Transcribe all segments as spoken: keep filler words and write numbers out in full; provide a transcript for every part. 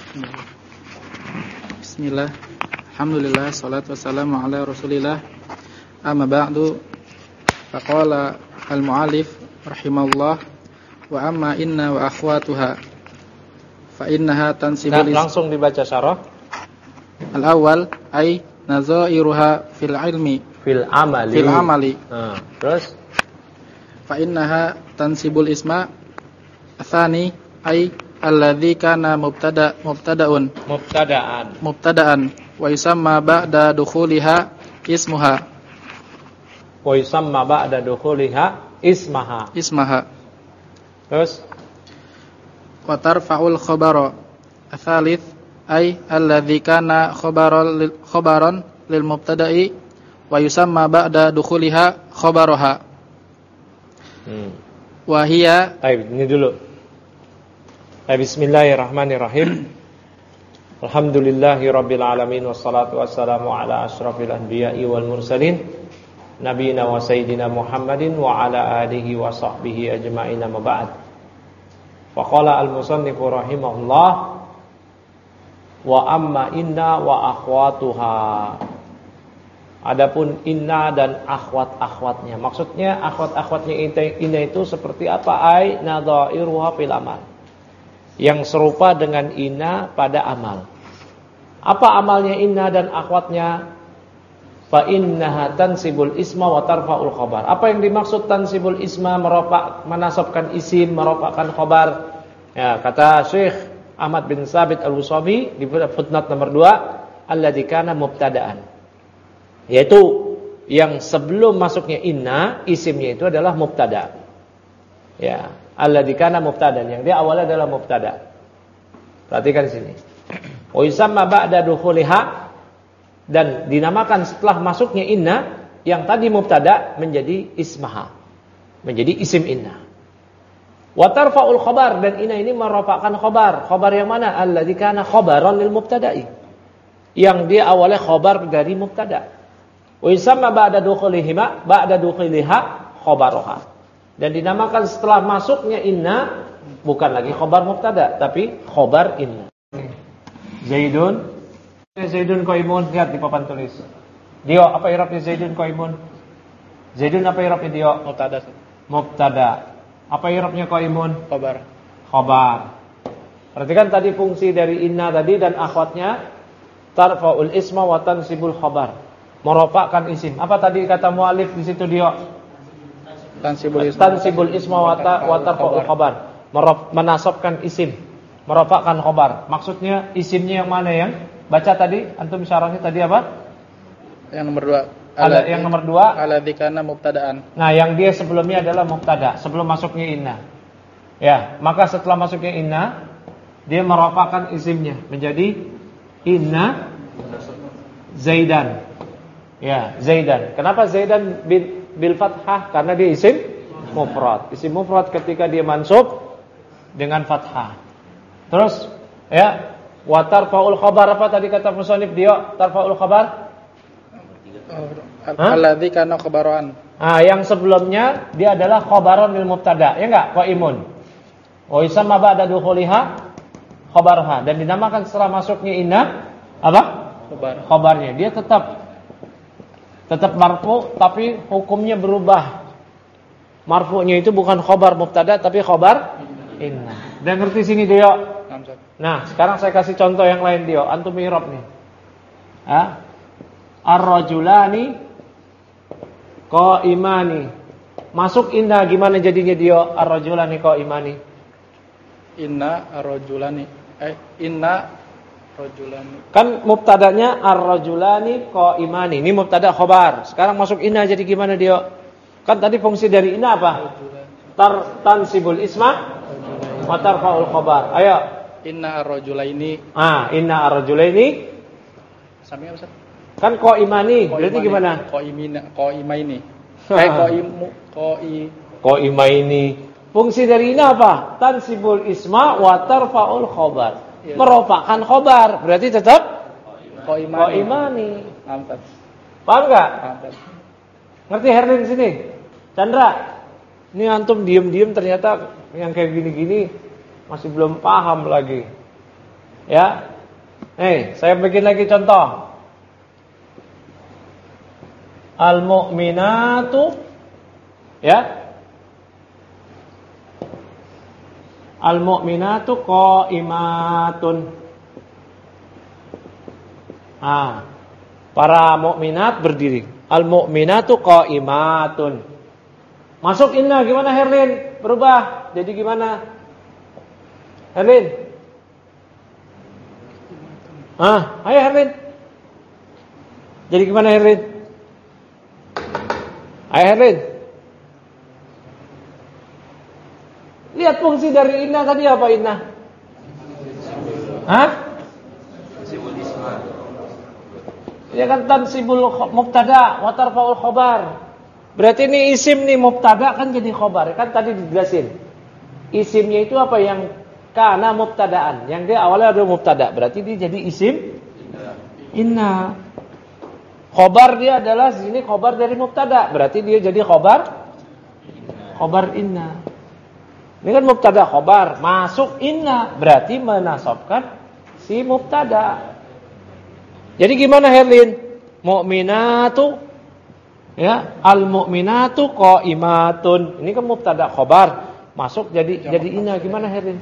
Bismillah. Alhamdulillah, salatu wassalamu ala Rasulillah. Amma ba'du. Faqala al-mu'allif rahimahullah wa amma inna wa akhwatuha fa innaha tansibul nah, langsung dibaca syarah. Al-awwal ay nazairuha fil ilmi fil amali. Fil amali. Nah, terus fa innaha tansibul isma. Tsani ay alladzi kana mubtada mubtadaun mubtadaan mubtadaan wa yusamma ba'da dukhuliha ismuha wa yusamma ba'da dukhuliha ismaha ismaha terus wa tarfa'ul khabara atsalits ay alladzi kana khabaran lil khabaran lil mubtada'i wa yusamma ba'da dukhuliha khabaraha. hmm. Wa hiya. Baik, ini dulu. Bismillahirrahmanirrahim. Alhamdulillahirabbil alamin wassalatu wassalamu ala asyrafil anbiya'i wal mursalin nabiyina wa sayyidina Muhammadin wa ala alihi wa sahbihi ajma'in amma ba'd. Faqala al-musannifu rahimahullah wa amma inna wa akhwatuha. Adapun inna dan akhwat-akhwatnya. Maksudnya akhwat-akhwatnya inna itu seperti apa? Ai nadhairuha fil amal. Yang serupa dengan inna pada amal. Apa amalnya inna dan akhwatnya? Fa innaha tansibul isma wa tarfa'ul khabar. Apa yang dimaksud tansibul isma? Meropak, menasabkan isim, meropakkan khabar. Ya, kata Syekh Ahmad bin Sabit Al-Wusabi di footnote nomor dua, alladzi kana mubtada'an. Yaitu yang sebelum masuknya inna, isimnya itu adalah mubtada. Ya, alladzi kana mubtada'an, yang dia awalnya adalah mubtada. Perhatikan di sini. Wa yusamma ba'da dukhuliha, dan dinamakan setelah masuknya inna yang tadi mubtada menjadi ismaha, menjadi isim inna. Wa tarfa'ul khabar, dan inna ini merofakkan khabar. Khabar yang mana? Alladzi kana khabaran lil mubtada'i, yang dia awalnya khabar dari mubtada. Wa yusamma ba'da dukhuliha ba'da dukhuliha khabaruha, dan dinamakan setelah masuknya inna bukan lagi khabar mubtada tapi khabar inna. Zaidun Zaidun qaimun, lihat di papan tulis. Dio, apa i'rabnya Zaidun qaimun? Zaidun apa i'rabnya Dio? Mubtada. Mubtada. Apa i'rabnya qaimun? Khabar. Khabar. Perhatikan tadi fungsi dari inna tadi dan akhwatnya, tarfa'ul isma wa tansibul khabar. Meropakkan isim. Apa tadi kata mu'alif di situ Dio? Tansibul isma. Tansibul isma wa tarfa'ul khabar. Menasabkan isim, meropakkan khabar. Maksudnya isimnya yang mana yang baca tadi? Antum syarahnya tadi apa? Yang nomor dua. Ala, yang nomor dua. Alladzi kana mubtada'an. Nah, yang dia sebelumnya adalah mubtada, sebelum masuknya inna. Ya, maka setelah masuknya inna, dia meropakkan isimnya menjadi inna Zaidan. Ya, Zaidan. Kenapa Zaidan bil, bil fathah? Karena dia isim mufrad. Isim mufrad ketika dia mansub dengan fathah. Terus ya, wa tarfa'ul khabar, apa tadi kata musannif dia? Tarfa'ul khabar? Alladzi kana khabaran. Ah, yang sebelumnya dia adalah khabaran lil mubtada, ya enggak? Qaimun. Wa yusamma ba'da dukhuliha khabarha, dan dinamakan setelah masuknya inna apa? Khabar. Khabarnya. Dia tetap tetap marfu tapi hukumnya berubah. Marfu'nya itu bukan khabar mubtada tapi khabar inna. Dan ngerti sini Dio? Nah, sekarang saya kasih contoh yang lain Dio. Antum i'rab nih. Ah? Ar-rajulani qaimani. Masuk inna gimana jadinya Dio? Ar-rajulani qaimani. Inna ar-rajulani. Eh, inna rajulani. Kan mubtadanya ar-rajulani qaimani. Ini mubtada khabar. Sekarang masuk inna jadi gimana Dio? Kan tadi fungsi dari inna apa? Tar tansibul isma wa tarfa'ul khabar. Ayo. Inna ar-rajulaini. Ah, inna ar-rajulaini. Sampai apa Ustaz? Kan qaimani, berarti gimana? Qaimina, qaimaini. Eh qaimu, qai qaimaini. Fungsi dari inna apa? Tansibul isma wa tarfa'ul khabar. Ya. Meropakkan khabar, berarti tetap qaimani. Qaimani. Mantap. Paham enggak? Mantap. Ngerti Herlin sini? Chandra. Ini antum diem-diem ternyata yang kayak gini-gini masih belum paham lagi. Ya. Nih, saya bikin lagi contoh. Al-mu'minatu, ya. Al-mu'minatu qa'imatun. Ah, para mukminat berdiri. Al-mu'minatu qa'imatun. Masuk inna gimana Herlin? Berubah jadi gimana? Herlin? Ah, ayo Herlin. Jadi gimana Herlin? Ayo Herlin. Lihat fungsi dari inna tadi apa inna? Hah? Ya kan tansibul mubtada wa tarfa'ul khabar. Berarti ini isim nih mubtada kan jadi khabar. Kan tadi dijelasin. Isimnya itu apa yang kana mubtadaan. Yang dia awalnya ada mubtada. Berarti dia jadi isim inna. Khabar dia adalah sini khabar dari mubtada. Berarti dia jadi khabar khabar inna. Ini kan mubtada khabar, masuk inna, berarti menasabkan si mubtada. Jadi gimana Herlin? Mu'minatu, ya, al-mu'minatu qa'imatun. Ini kan mubtada khabar, masuk jadi jadi inna. Gimana Herlin?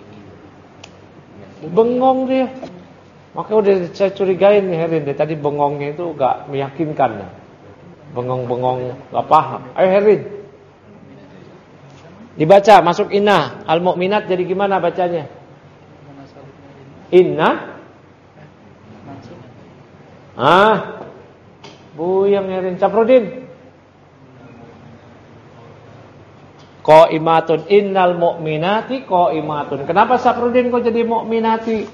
Bengong dia. Makanya udah saya curigain nih Herlin, dia tadi bengongnya itu enggak meyakinkan. Bengong-bengong enggak paham. Ayo Herlin. Dibaca masuk inna. Al-mu'minat jadi gimana bacanya? Inna. Ah. Buyang Herin Caprudin. Qaimatun innal mu'minati qaimatun. Kenapa Saprudin kok jadi mu'minati?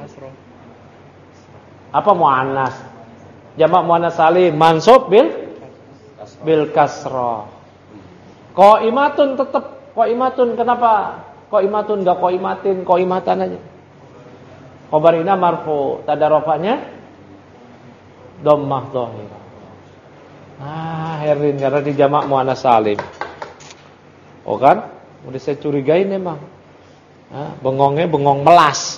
Apa muannas? Jamak muannas salim mansub bil bil kasrah. Qaimatun tetap qaimatun. Kenapa qaimatun enggak qaimatin, qaimatan aja? Khabarina marfu, tadarofanya dhammah dhahir. Ah, Herin karena di jamak muannas salim. Oh kan? Udah saya curigain emang. Ah, bengongnya bengong melas.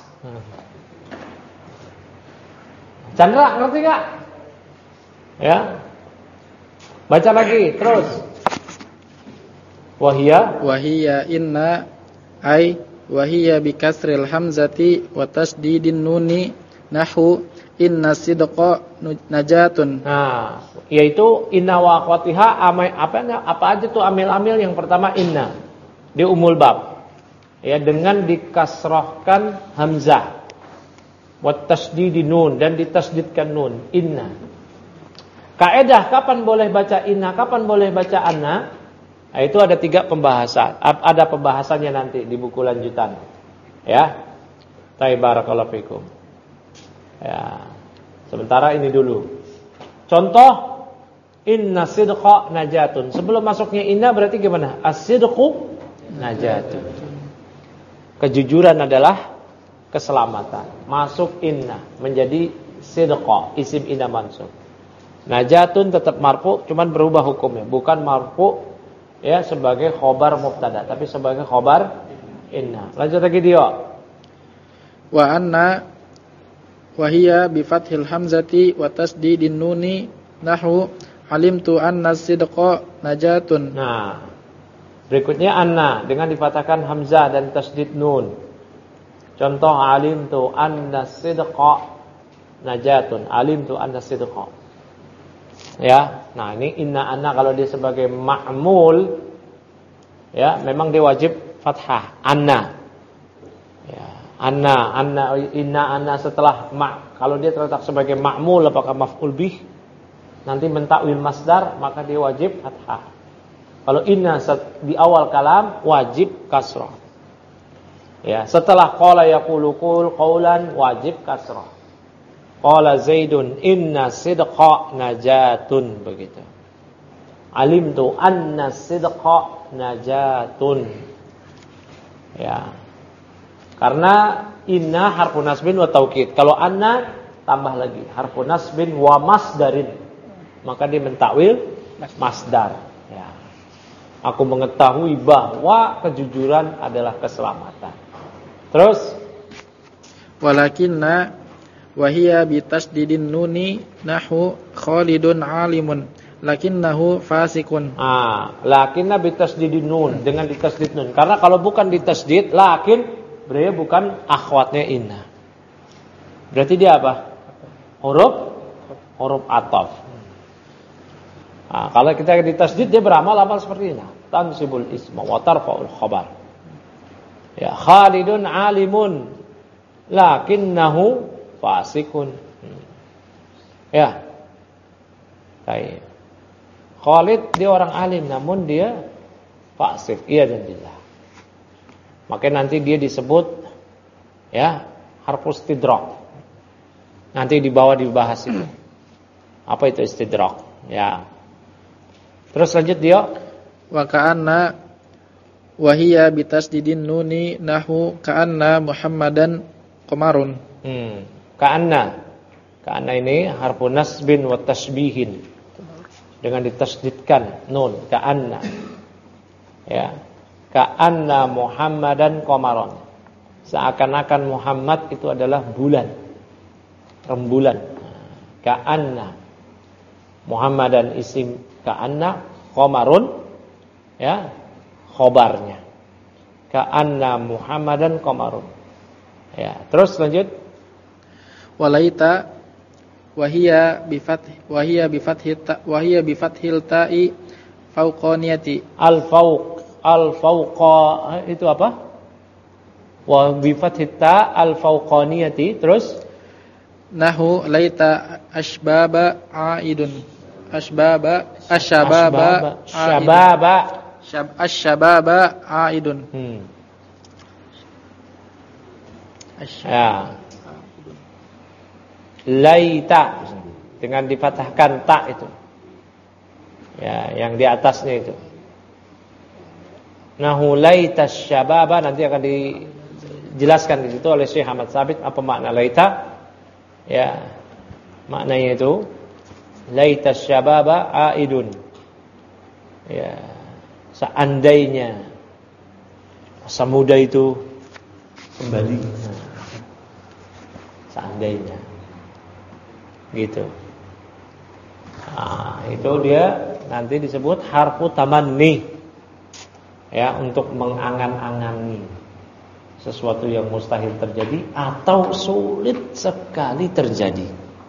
Chandra ngerti enggak? Ya. Baca lagi terus. Wahia Wahia inna ay wahia bikasril hamzati wa tasdidin nuni nahu inna sidqa najatun. Nah, yaitu inna wa akhwatiha amai apa apa aja tuh amil-amil. Yang pertama inna di umul bab. Ya, dengan dikasrahkan hamzah. Wa tasdidin nun dan ditasdidkan nun inna. Kaidah kapan boleh baca inna, kapan boleh baca anna? Nah, itu ada tiga pembahasan. Ada pembahasannya nanti di buku lanjutan. Ya. Barakallahu fikum. Ya. Sementara ini dulu. Contoh inna sidqa najatun. Sebelum masuknya inna berarti gimana? As-sidqu najatun. Kejujuran adalah keselamatan. Masuk inna menjadi sidqa, isim inna mansub. Najatun tetap marfu, cuman berubah hukumnya. Bukan marfu ya sebagai khobar mubtada, tapi sebagai khobar inna. Lanjut lagi dia. Wa anna wahia bi fathil hamzati wa tasdidin nuni nahu alimtu anna sidqa najatun. Nah, berikutnya anna dengan difatahkan hamzah dan tasdid nun. Contoh alimtu anna sidqa najatun. Alimtu anna sidqa. Ya, nah ini inna anna kalau dia sebagai ma'mul, ya memang dia wajib fathah anna. Ya, anna, anna, inna anna setelah ma. Kalau dia terletak sebagai ma'mul, apakah maf'ul bih? Nanti mentakwil masdar, maka dia wajib fathah. Kalau inna di awal kalam wajib kasrah. Ya, setelah qala yaqulu qul qaulan wajib kasrah. Qala Zaidun inna sidqa najatun, begitu. Alimtu anna sidqa najatun. Ya. Karena inna harfu nasbin wa taukid. Kalau anna tambah lagi harfu nasbin wa masdarin. Maka dia mentakwil masdar. Ya. Aku mengetahui bahwa kejujuran adalah keselamatan. Terus walakinna wa hiya bi tasdidin nuni nahu Khalidun alimun lakinnahu fasikun. Ah, lakinna bi tasdidin nun, dengan ditasdid nun. Karena kalau bukan ditasdid lakin berarti bukan akhwatnya inna. Berarti dia apa? Huruf huruf ataf. Nah, kalau kita ditasdid dia beramal amal seperti ini. Tansibul isma wa tarfa'ul khabar. Ya, Khalidun alimun lakinnahu fasikun. Ya. Baik. Khalid dia orang alim namun dia fasik. Iya dan billah. Makanya nanti dia disebut ya harfus istidrak. Nanti di bawah dibahas itu. Apa itu istidrak? Ya. Terus lanjut dia. Wa ka'anna wa hiya bitasdidin nuni nahu ka'anna Muhammadan qamarun. Hmm. Ka'anna. Ka'anna ini harfu nasbin wa tasbihin. Dengan ditasdidkan nun ka'anna. Ya. Ka'anna Muhammadan qamarun. Seakan-akan Muhammad itu adalah bulan. Rembulan. Ka'anna Muhammadan isim ka'anna qamarun ya khobarnya. Ka'anna Muhammadan qamarun. Ya, terus lanjut. Walaita wahiya bi fath wahiya bi fathi ta wahiya bi fathil ta'i fauqaniyati. Al fauq al fauqa itu apa? Wa bi fathit ta al fauqaniyati. Terus nahu laita asbaba aidun asbaba asyababa syababa syab asyababa aidun. Hmm. Ya. Laita dengan difathahkan ta itu. Ya, yang di atasnya itu. Nahu laita syababa nanti akan dijelaskan di situ oleh Syekh Ahmad Sabit apa makna laita. Ya, maknanya itu laita syababa aidun. Ya, seandainya masa muda itu kembali. Nah, seandainya gitu. Nah, itu dia nanti disebut harfu tamanni. Ya, untuk mengangan-angani sesuatu yang mustahil terjadi atau sulit sekali terjadi.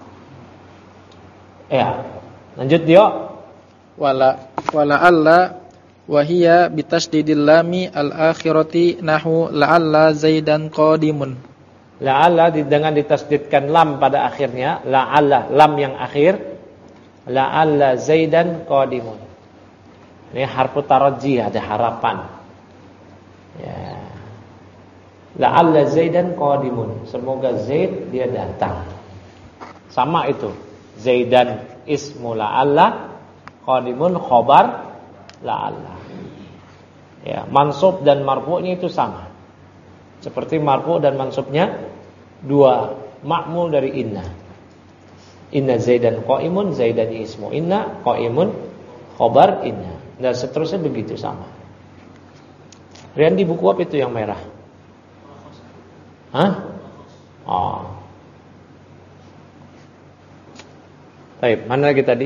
Ya, lanjut dia. Wala wala alla wa hiya bitasdidil lami al-akhirati nahu la'alla zaidan qadimun. La'alla dengan ditasdidkan lam pada akhirnya, la'alla lam yang akhir, la'alla zaidan qadimun. Ini harfu taraji, ada harapan. Ya. La'alla zaidan qadimun. Semoga Zaid dia datang. Sama itu. Zaidan ismu la'alla, qadimun khobar la'alla. Ya, mansub dan marfu'nya itu sama. Seperti marfu' dan mansubnya dua ma'mul dari inna. Inna zaidan qaimun, zaidan ismu inna, qaimun khobar inna. Dan seterusnya begitu sama. Rian di buku apa itu yang merah? Hah? Oh. Baik, mana lagi tadi?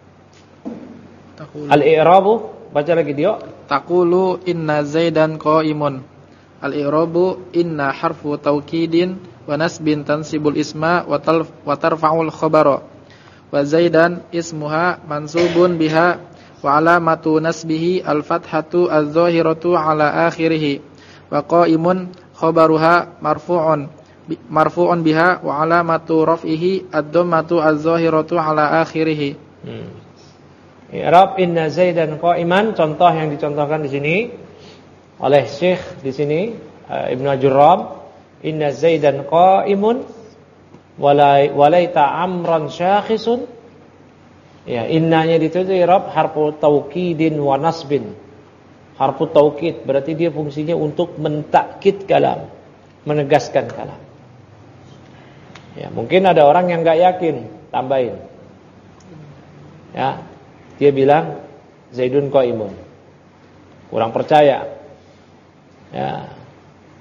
Al-i'rabu, baca lagi dia. Taqulu inna zaidan qaimun. Al-i'rabu inna harfu taukidin wa nasbin tansibul isma wa tarfa'ul khabara. Wa zaidan ismuha mansubun biha wa alamatu nasbihi al-fathatu az-zahiratu ala akhirih. Wa qaimun khabaruha marfu'un marfu'un biha wa alamatu raf'ihi ad-dhammatu az-zahiratu ala akhirih. Hmm. I'rab inna zaidan qa'iman, contoh yang dicontohkan di sini oleh Syekh di sini uh, Ibnu Ajurrab, inna zaidan qa'imun walai walaita amran syakhisun. Ya, innanya itu i'rab harfu taukidin wa nasbin. Harfu taukid berarti dia fungsinya untuk mentakkid kalam, menegaskan kalam. Ya, mungkin ada orang yang enggak yakin, tambahin. Ya, dia bilang Zaidun qaimun. Kurang percaya. Ya.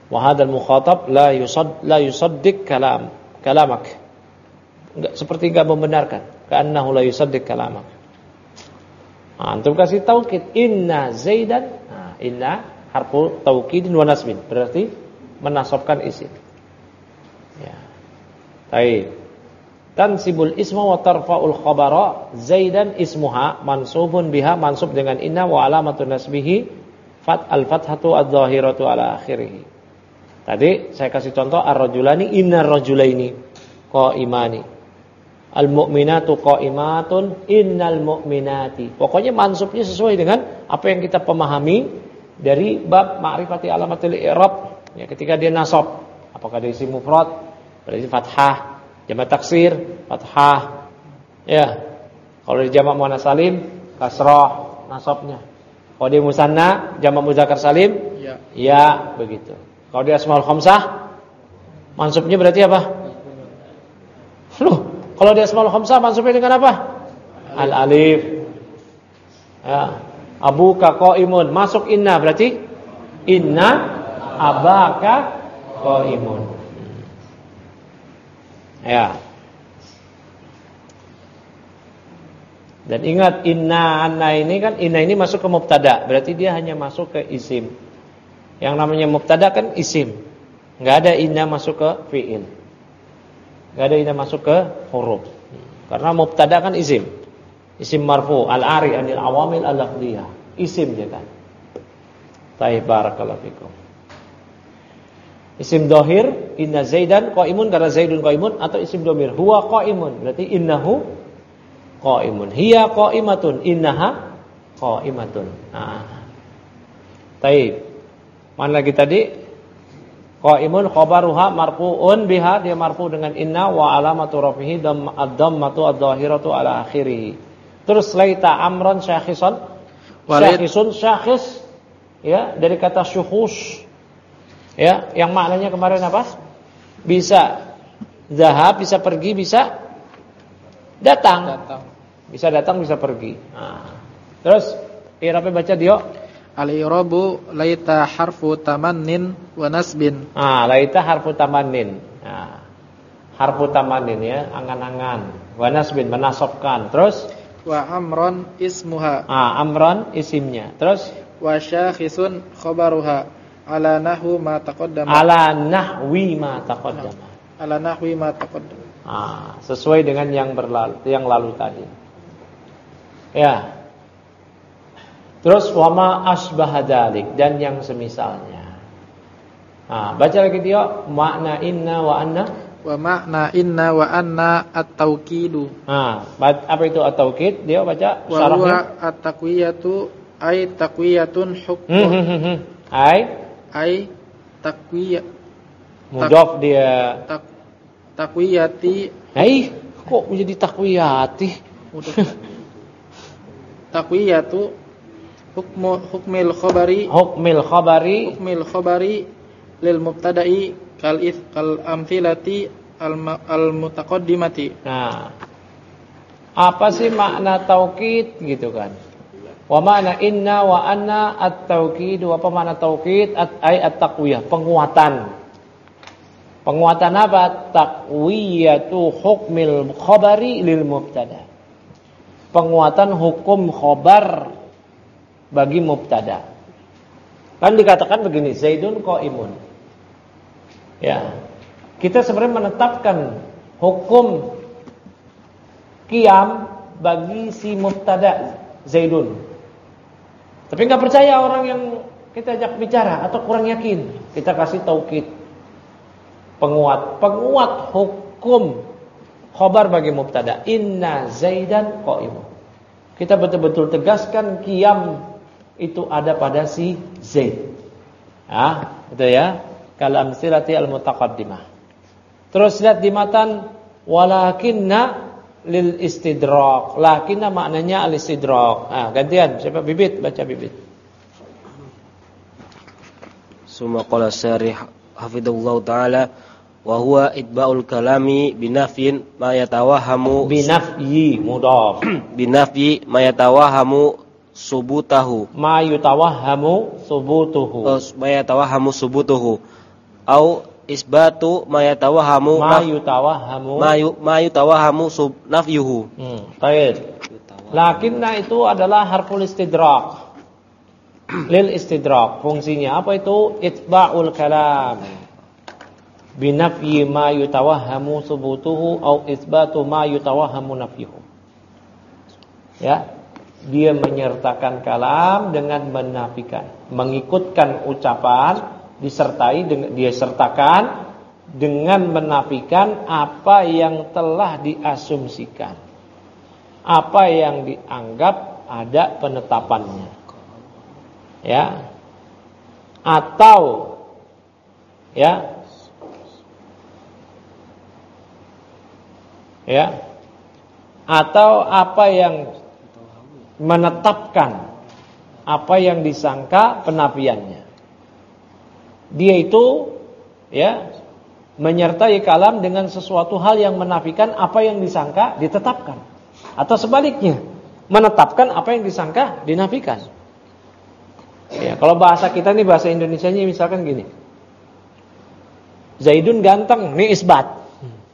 Wa hadzal mukhatab la yusad la yusaddiq kalam kalamak. Enggak, seperti enggak membenarkan. Ka'annahu la yusaddiq kalamak. Nah, antum kasih taukid inna Zaidan. Nah, inna harfu taukidin wa nasbin, berarti menasabkan isim. Ya. Baik. Tansibul isma wa tarfa'ul khabara. Zaidan ismuha mansubun biha, mansub dengan inna, wa alamatun nasbihi fat al-fathatu adh-dhahiratu ala akhirih. Tadi saya kasih contoh ar-rajulani innar rajulaini qa'imani. Al-mu'minatu qa'imatun innal mu'minati. Pokoknya mansubnya sesuai dengan apa yang kita pahami dari bab ma'rifati alamatil i'rab. Ya, ketika dia nasab, apakah dia isim mufrad berarti fathah, jamak taksir fathah. Ya. Kalau di jamak muannats salim kasrah nasabnya. Kalau dia musanna jamak muzakkar salim ya, ya begitu. Kalau dia asmaul khamsah mansubnya berarti apa? Loh, kalau dia asmaul khamsah mansubnya dengan apa? Al alif. Ya. Abuka qaimun, masuk inna berarti inna abaka qaimun. Ya. Dan ingat inna anna ini kan, inna ini masuk ke mubtada, berarti dia hanya masuk ke isim. Yang namanya mubtada kan isim. Enggak ada inna masuk ke fi'il. Enggak ada inna masuk ke huruf. Karena mubtada kan isim. Isim marfu, al-ari anil awamil al-lafdhiyah. Isim dia kan. Baik, barakallahu fikum. Isim dohir, inna Zaidan qaimun karena Zaidun qaimun, atau isim domir huwa qaimun berarti innahu qaimun, hiya qaimatun, innaha qaimatun. Nah. Baik. Mana lagi tadi? Qaimun khabaruha marfu'un biha, dia marfu dengan inna, wa alamatu rafihi ad-dhammatu adh-dhahiratu ala akhirih. Terus laita amran syakhisan, syakhisun syakhis ya dari kata syukhus. Ya, yang maknanya kemarin apa? Bisa zahab, bisa pergi, bisa datang. datang. Bisa datang, bisa pergi. Nah. Terus i'rabnya baca dia. Al-i'rabu laita harfu tamannin wa nasbin. Ah, laita harfu tamannin. Nah. Harfu tamannin ya, angan-angan. Wa nasbin menasabkan. Terus wa amron ismuha. Ah, amron isimnya. Terus wa syakhisun khabaruha ala nahwu ma taqaddama. Ala nahwi ma taqaddama. Ala nahwi ma taqaddama. Ah, sesuai dengan yang berlalu, yang lalu tadi. Ya. Terus wama asbaha dzalik, dan yang semisalnya. Nah, baca lagi dia makna inna wa anna. Wa makna inna wa anna at-tauqidu. Nah, apa itu at-tauqid? Dia baca syarahnya. Wa at-taqwiyatu ay taqwiyatun hukm. Hmm, hmm, hmm, hmm. Ay ay taqwiyah. Mudhaf dia. Tak, takwiyati. Hai, kok menjadi takwiyati? Takwiyatu hukmu hukmil khabari hukmil khabari hukmil khabari lil mubtada'i kal ith kal amthilati al, al mutaqaddimati. Nah, apa sih makna taukid gitu kan? Wa makna inna wa anna at-taukid. Apa makna taukid? Ay at-taqwiyah, penguatan. Penguatan apa? Taqwiyatu hukmil khabari lil mubtada. Penguatan hukum khabar bagi mubtada. Kan dikatakan begini, Zaidun qaimun. Ya. Kita sebenarnya menetapkan hukum qiyam bagi si mubtada Zaidun. Tapi enggak percaya orang yang kita ajak bicara atau kurang yakin, kita kasih taukid. Penguat, penguat hukum khabar bagi mubtada. Inna Zaidan qaimun. Kita betul-betul tegaskan qiyam itu ada pada si Zaid. Ah, betul ya? Kal amsilati al-mutaqaddimah. Terus lihat di matan walakinna lil istidrak. Lakinna maknanya al-istidrak. Ah, gantian. Siapa Bibit? Baca Bibit. Summa qala syarih hafidhullah taala wa huwa itba'ul kalami binafyin ma yatawahamu binafyi mudhaf binafyi ma yatawahamu subutahu ma yatawahamu subutuhu ma yatawahamu subutuhu au isbatu ma yatawahamu ma yutawahamu ma yutawahamu sub nafyuhu. Hmm, baik. Lakinna itu adalah harful istidrak. Lil istidrak. Fungsinya apa itu? Itba'ul kalam. Binafyi ma yutawahamu subutuhu au isbatu ma yutawahamu nafyuhu. Ya, dia menyertakan kalam dengan menafikan, mengikutkan ucapan disertai dengan dia sertakan dengan menafikan apa yang telah diasumsikan, apa yang dianggap ada penetapannya. Ya. Atau ya Ya, atau apa yang menetapkan apa yang disangka penafiannya. Dia itu ya menyertai kalam dengan sesuatu hal yang menafikan apa yang disangka ditetapkan, atau sebaliknya menetapkan apa yang disangka dinafikan. Ya, kalau bahasa kita nih, bahasa Indonesianya misalkan gini, Zaidun ganteng, ini isbat.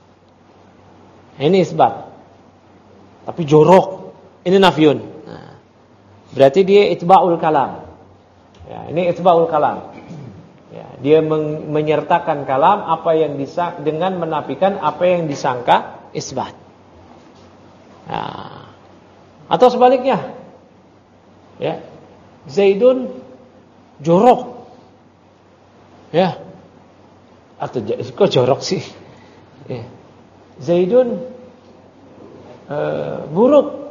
Ini isbat. Tapi jorok, ini nafyun. Nah, berarti dia itba'ul kalam. Ya, ini itba'ul kalam. Ya, dia men- menyertakan kalam apa yang disangka dengan menafikan apa yang disangka isbat. Nah, atau sebaliknya, ya, Zaidun jorok. Ya, atau kok jorok sih? Ya. Zaidun uh, buruk,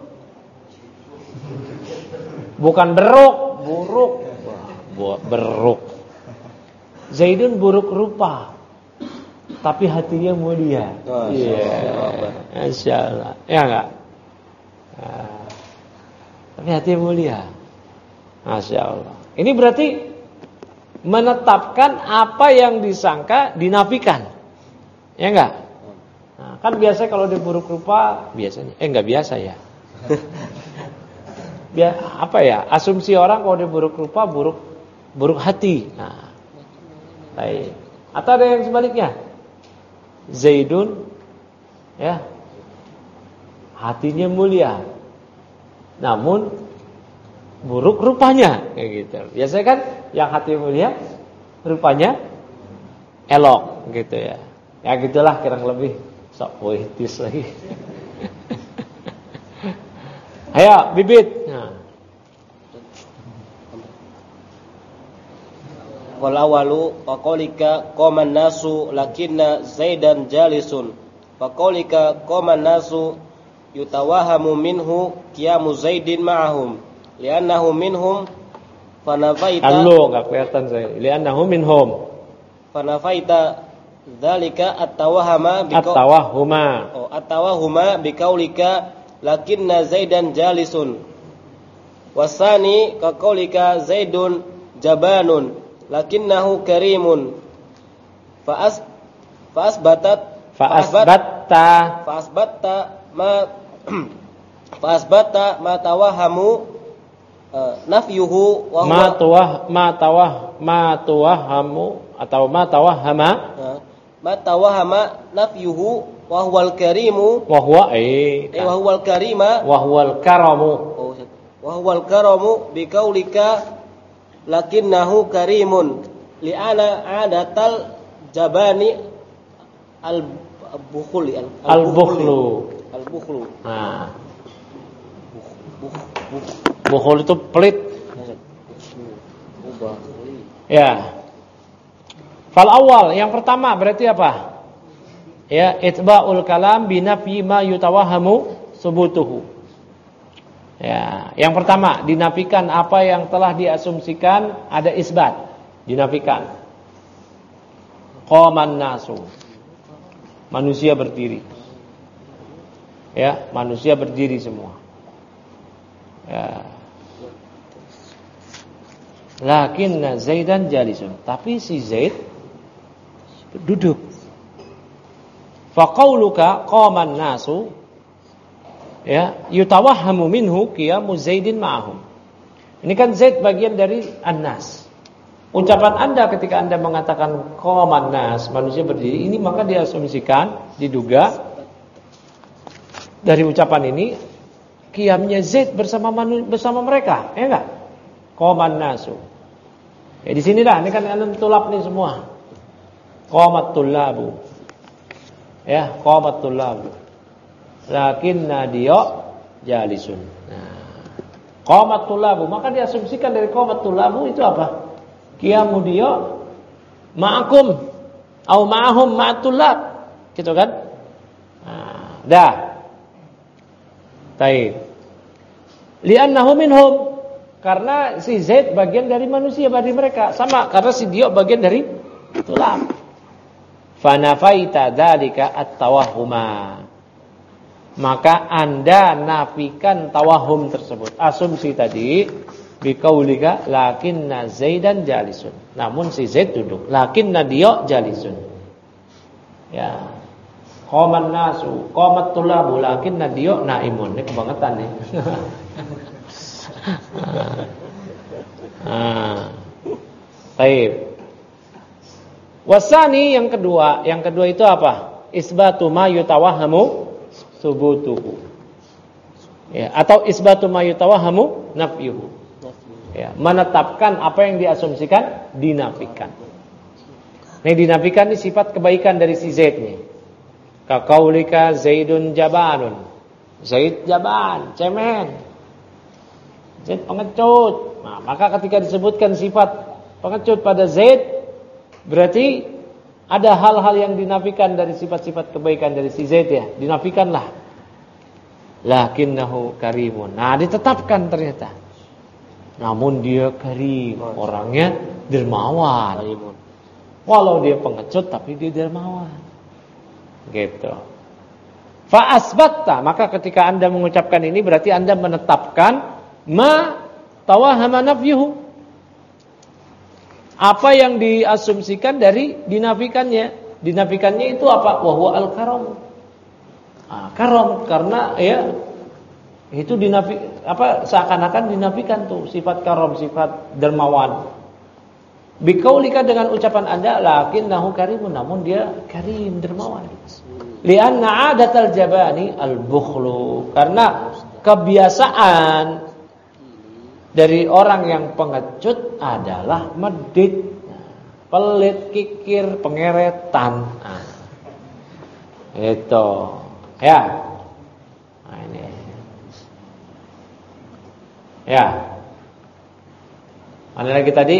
bukan beruk, buruk, beruk. Zaidun buruk rupa, tapi hatinya mulia. Iya, Masya Allah, ya enggak? Nah, tapi hatinya mulia, Masya Allah. Ini berarti menetapkan apa yang disangka dinafikan, ya enggak? Nah, kan biasa kalau dia buruk rupa biasanya, eh enggak biasa ya. Biar apa ya? Asumsi orang kalau dia buruk rupa buruk buruk hati. Nah, baik. Atau ada yang sebaliknya. Zaidun ya hatinya mulia, namun buruk rupanya, kayak gitu. Biasanya kan yang hati mulia rupanya elok, gitu ya. Ya gitulah kurang lebih. Sok poetis lagi. Ayo bibit. Nah. Wal awalu faqaulika qaman nasu lakinna Zaidan jalisun. Faqaulika qaman nasu yutawahamu minhu qiyamu Zaidin ma'ahum li'annahu minhum fanafaita. Halo, enggak kelihatan saya. Li'annahu minhum. Fanafaita dzalika at-tawahama biqaul at-tawahuma. Oh, at-tawahuma biqaulika lakinna Zaidan jalisun. Wasani kaqaulika Zaidun jabanun lakinnahu karimun. Fa'as fa'asbatat fa'asbatta fa'asbatta ma fa'asbatta ma tawahamu uh, nafyuhu wa huwa ma tawah ma tawah ma tawahamu atau ma tawahama uh, ma tawahama nafyuhu wa huwal karimu wa huwa eh eh wa huwal karima wa huwal karamu oh wa huwal karamu bi qaulika lakinnahu karimun li'ana adatal jabani al bukhul al bukhlu al bukhlu nah bukhul itu pelit ya. Fal awal yang pertama berarti apa? Ya, itba'ul kalam binafyi ma yutawahamu subutuhu. Ya, yang pertama dinafikan apa yang telah diasumsikan ada isbat, dinafikan. Qaman nasu. Manusia berdiri. Ya, manusia berdiri semua. Ya. Lakinna Zaidan jalisun. Tapi si Zaid duduk. Faqauluka qaman nasu ya yutawahhamu minhu qiyamu Zaidin ma'ahum. Ini kan Zaid bagian dari an-nas. Ucapan Anda ketika Anda mengatakan qaman nas, manusia berdiri, ini maka diasumsikan, diduga dari ucapan ini qiyamnya Zaid bersama manu, bersama mereka, ya enggak? Qaman nasu. Ya di sini dah, ini kan antum tulab nih semua. Qamat tullabu. Ya, qamat tullabu. Lakinna dia jalisun. Nah, qamat tullabu, maka diasumsikan dari qamat tullabu itu apa? Qiyamu dia ma'akum au ma'ahum ma'atullab. Gitu kan? Nah, dah. Baik. Li'annahu minhum, karena si Zaid bagian dari manusia bagi mereka, sama karena si dia bagian dari tulab. Fanafaita dzalika at-tawahhuma, maka Anda nafikan tawahum tersebut, asumsi tadi, biqaulika lakinna Zaidan jalisun, namun si Zaid duduk, lakinna dia jalisun. Ya, qaman nasu qamat tulabu lakinna dia naimun. Ini kebangetan nih. Ah. Baik. Wasani yang kedua, yang kedua itu apa? Isbatu ma yutawahhamu subutuhu. Ya, atau isbatu ma yutawahhamu nafyuhu. Ya, menetapkan apa yang diasumsikan dinafikan. Nah, dinafikan ini sifat kebaikan dari si Zaid nih. Ka qaulika Zaidun jabanun. Zaid jaban, cemen. Zaid pengecut. Nah, maka ketika disebutkan sifat pengecut pada Zaid, berarti ada hal-hal yang dinafikan dari sifat-sifat kebaikan dari si Zaid ya, dinafikanlah. Lakinnahu karimun. Nah, ditetapkan ternyata. Namun dia karim, orangnya dermawan. Walau dia pengecut tapi dia dermawan. Gitu. Fa asbatta, maka ketika Anda mengucapkan ini berarti Anda menetapkan ma tawahhama nafyuhu, apa yang diasumsikan dari dinafikannya. Dinafikannya itu apa? Wa huwa al-karam. Ah, karam karena ya itu dinafi apa seakan-akan dinafikan tuh sifat karam, sifat dermawan. Biqaulika dengan ucapan Anda lakinnahu karimun, namun dia karim, dermawan. Li'anna 'adatal jabani al-bukhlu, karena kebiasaan dari orang yang pengecut adalah medit, pelit, kikir, pengeretan. Nah, itu, ya. Nah, ini, ya. Mana lagi tadi?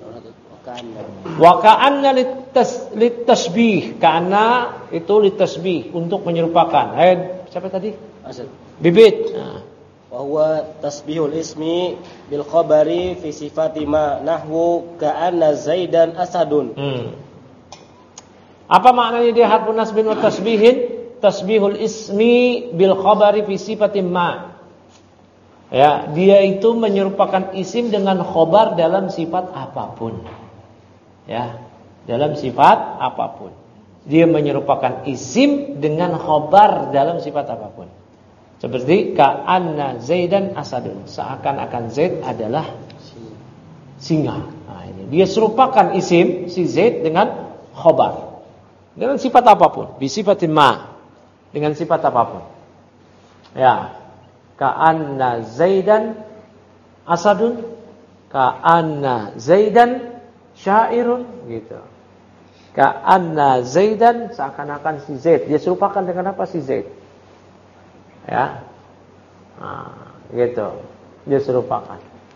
Wa ka'anna litasbih, karena itu litasbih untuk menyerupakan. Eh, siapa tadi? Bibit. Nah. Wa huwa tasbihul ismi bil khabari fi sifati ma nahwu ka'anna Zaidan asadun. Hmm. Apa maknanya dia harfun nasbin wa tasbihin? Tasbihul ismi bil khabari fi sifati ma. Ya, dia itu menyerupakan isim dengan khobar dalam sifat apapun. Ya, dalam sifat apapun. Dia menyerupakan isim dengan khobar dalam sifat apapun. Seperti ka'anna Zaidan asadun, seakan-akan Zaid adalah singa. Nah, ini dia serupakan isim si Zaid dengan khobar dengan sifat apapun, bi sifatin ma, dengan sifat apapun. Ya, ka'anna Zaidan asadun, ka'anna Zaidan syairun, gitu. Ka'anna Zaidan, seakan-akan si Zaid, dia serupakan dengan apa si Zaid? Ya, nah, gitu, dia serupakan.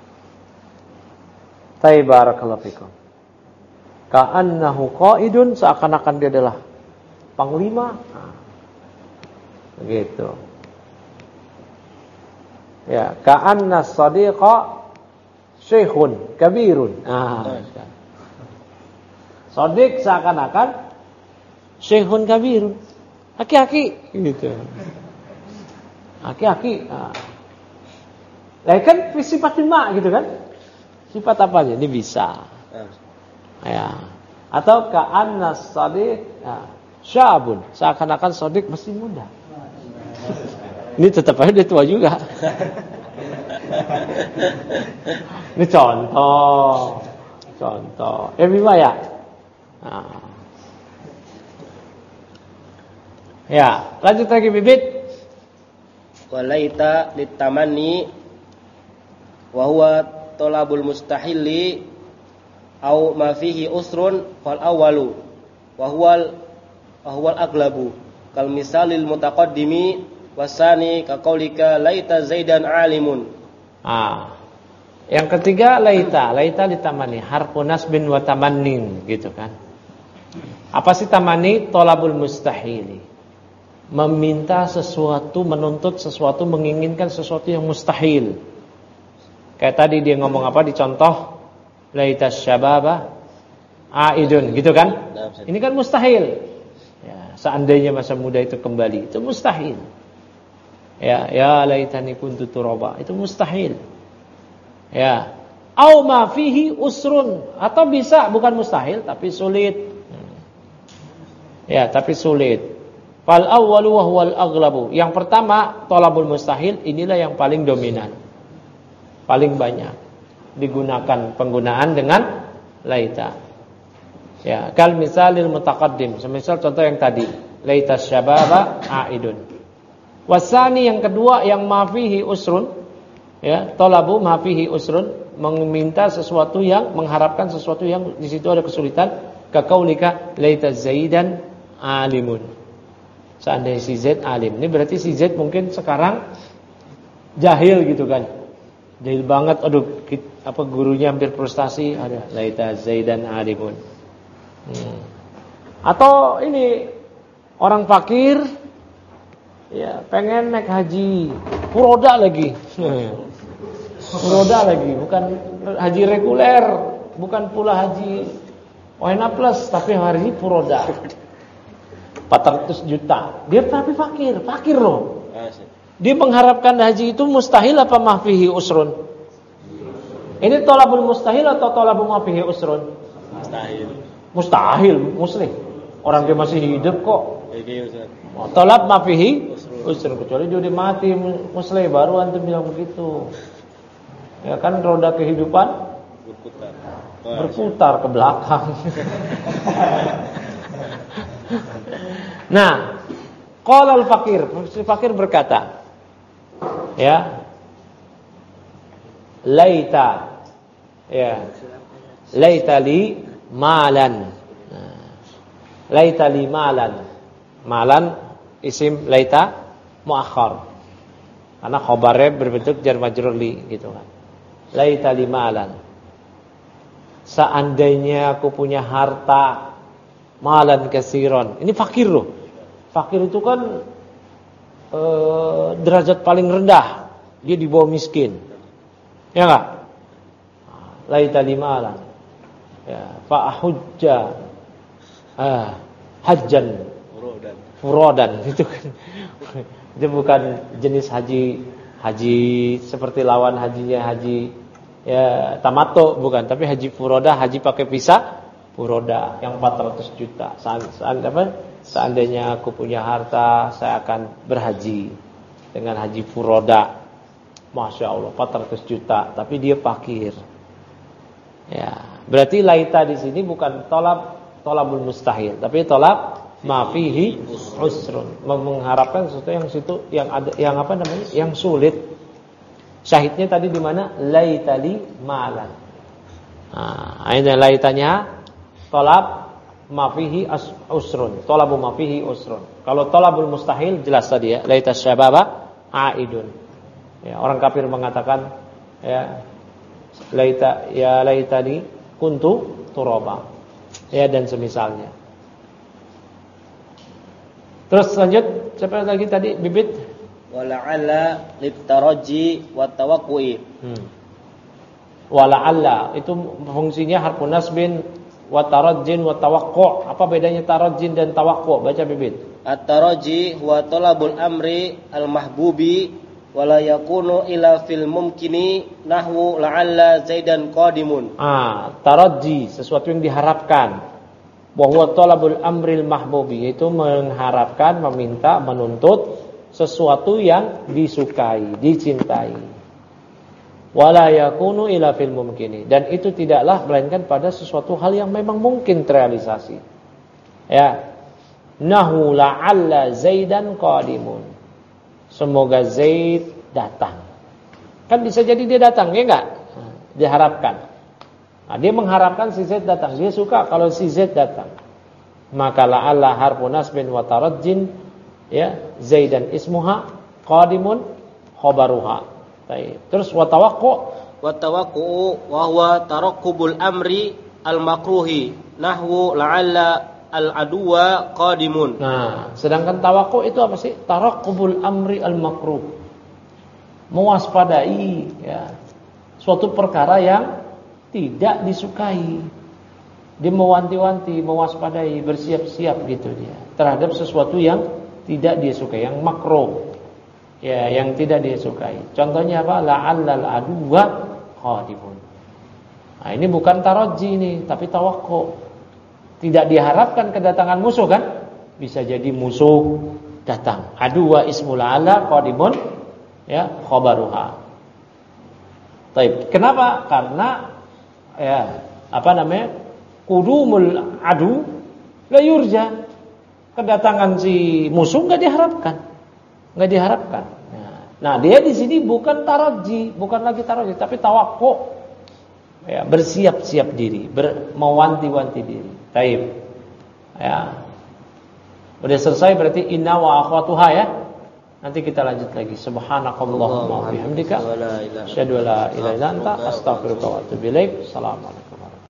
Taibarakallahu fikum. Ka'annahu qaidun, seakan-akan dia adalah panglima. Nah, begitu. Ya, ka'anna sadiqa syekhun kabirun. Nah, sadiq seakan-akan syekhun kabirun, aki-aki, gitu. Aki-aki. Nah. Lah kan sifat lima gitu kan? Sifat apa aja ini bisa. Ya. Atau ka'anna sadiq ya, syabun, seakan-akan sadiq masih muda. Ini tetap aja dia tua juga. Ini contoh. Contoh. Eh Bima ya? Nah. Ya, lanjut lagi Bibit. Walaita litamanni wa huwa talabul mustahili au ma fihi usrun fal awwalu wa huwal wa huwal aglabu kal misalil mutaqaddimi wasani ka qaulika laita zaidan alimun. Ah. Yang ketiga laita, laita ditamani harfun nasbin wa tamannin gitu kan. Apa sih tamani? Talabul mustahili. Meminta sesuatu, menuntut sesuatu, menginginkan sesuatu yang mustahil. Kayak tadi dia ngomong apa di contoh laita syababa aidun gitu kan? Ini kan mustahil. Ya, seandainya masa muda itu kembali, itu mustahil. Ya, ya laitani kuntu turaba, itu mustahil. Ya, au ma fihi usrun, atau bisa bukan mustahil tapi sulit. Ya, tapi sulit. Fal awwalu wa huwal aghlabu. Yang pertama, thalabul mustahil, inilah yang paling dominan. Paling banyak digunakan penggunaan dengan laita. Ya, kal misalil mutaqaddim, semisal contoh yang tadi, laita syababa aidun. Wasani yang kedua yang ma fihi usrun, ya, talabu ma fihi usrun, meminta sesuatu yang, mengharapkan sesuatu yang di situ ada kesulitan, ka qaulika laita zaidan alimun. Seandainya si Z alim. Ini berarti si Z mungkin sekarang jahil gitu kan. Jahil banget. Aduh, apa gurunya hampir frustasi. Ada laita zaidan alimun. Hmm. Atau ini orang fakir, ya pengen naik haji, furoda lagi. Furoda lagi, bukan haji reguler, bukan pula haji O N A plus, tapi hari ini furoda. empat ratus juta. Dia tapi fakir, fakir loh. Dia mengharapkan haji itu mustahil apa mahfihi usrun? Ini tolabul mustahil atau tolabul mahfihi usrun? Mustahil. Mustahil, muslim. Orang dia masih hidup kok. Oh, tolab mahfihi usrun, kecuali dia udah mati muslim, baru antum bilang begitu. Ya kan roda kehidupan berputar, berputar ke belakang. Nah, qala al-fakir, fakir berkata, ya, laita, ya, laita li malan, laita li malan, malan isim laita muakhar, karena khobarnya berbentuk jar majrur li, gitu kan. Laita li malan, seandainya aku punya harta, malan kasiron. Ini fakir loh. Fakir itu kan e, derajat paling rendah. Dia di bawah miskin. Ya enggak? Laita limalan. Ya, fa ahujja. Ah, hajjan furodan. Furodan itu kan. Itu bukan jenis haji haji seperti lawan hajinya haji ya tamattu, bukan, tapi haji furoda, haji pakai visa furoda yang empat ratus juta. Seandainya, seandainya aku punya harta, saya akan berhaji dengan haji furoda. Masya Allah, empat ratus juta, tapi dia fakir. Ya, berarti laita di sini bukan tolab tolabul mustahil, tapi tolab mafihi usrun, mengharapkan sesuatu yang situ yang ada yang apa namanya? Yang sulit. Syahidnya tadi di mana? Laitali malan. Nah, ini laitanya tolab mafihi usrun, tolabu mafihi usrun. Kalau tolabul mustahil jelas tadi ya, laita syababa aidun. Ya, orang kafir mengatakan ya laita ya laitani kuntu turaba. Ya, dan semisalnya. Terus lanjut, siapa lagi tadi? Bibit wala'alla litaraji wa tawaqqu'i. Hmm. Wala'alla itu fungsinya harfun nasbin wa tarajjin wa tawaqqu'. Apa bedanya tarajjin dan tawaqqu'? Baca Bibit. At-taraji huwa talabul amri al-mahbubi wa la yakunu ila fil mumkini nahwu la'alla zaidan qadimun. Ah, taraji sesuatu yang diharapkan. Wa huwa talabul amril mahbubi, yaitu mengharapkan, meminta, menuntut sesuatu yang disukai, dicintai. wala yakunu ila fil mumkini, dan itu tidaklah melainkan pada sesuatu hal yang memang mungkin terrealisasi. Ya. Nahu la'alla Zaidan qadimun. Semoga Zaid datang. Kan bisa jadi dia datang, ya enggak? Nah, diharapkan. Nah, dia mengharapkan si Zaid datang. Dia suka kalau si Zaid datang. Maka la'alla harfu nasbin wa tarajjin, ya, Zaidan ismuha qadimun khabaruha. Baik. Terus wa tawaqqu wa tawaqqu wa huwa taraqqubul amri al-makruhi nahwu la'alla al-aduwa qadimun. Nah, sedangkan tawaqqu itu apa sih? Taraqqubul amri al-makruh. Mewaspadai, ya, suatu perkara yang tidak disukai. Dia mewanti-wanti, mewaspadai, bersiap-siap gitu dia terhadap sesuatu yang tidak dia sukai, yang makruh. Ya, yang tidak dia sukai. Contohnya apa? La'allal aduwa qadimun. Nah, ini bukan taraji ini, tapi tawaqqu. Tidak diharapkan kedatangan musuh kan? Bisa jadi musuh datang. Aduwa ismul ala qadimun, ya, khabaruha. Baik. Kenapa? Karena ya, apa namanya? Qudumul adu la yurja. Kedatangan si musuh enggak diharapkan. Enggak diharapkan. Nah, dia di sini bukan taraji, bukan lagi taraji, tapi tawaqqu. Ya, bersiap-siap diri, ber, mewanti-wanti diri. Taib. Ya. Udah selesai berarti inna wa akhwatuha, ya. Nanti kita lanjut lagi. Subhanakallahumma wa bihamdika asyhadu an la ilaha illa anta astaghfiruka wa atubu ilaik. Assalamualaikum.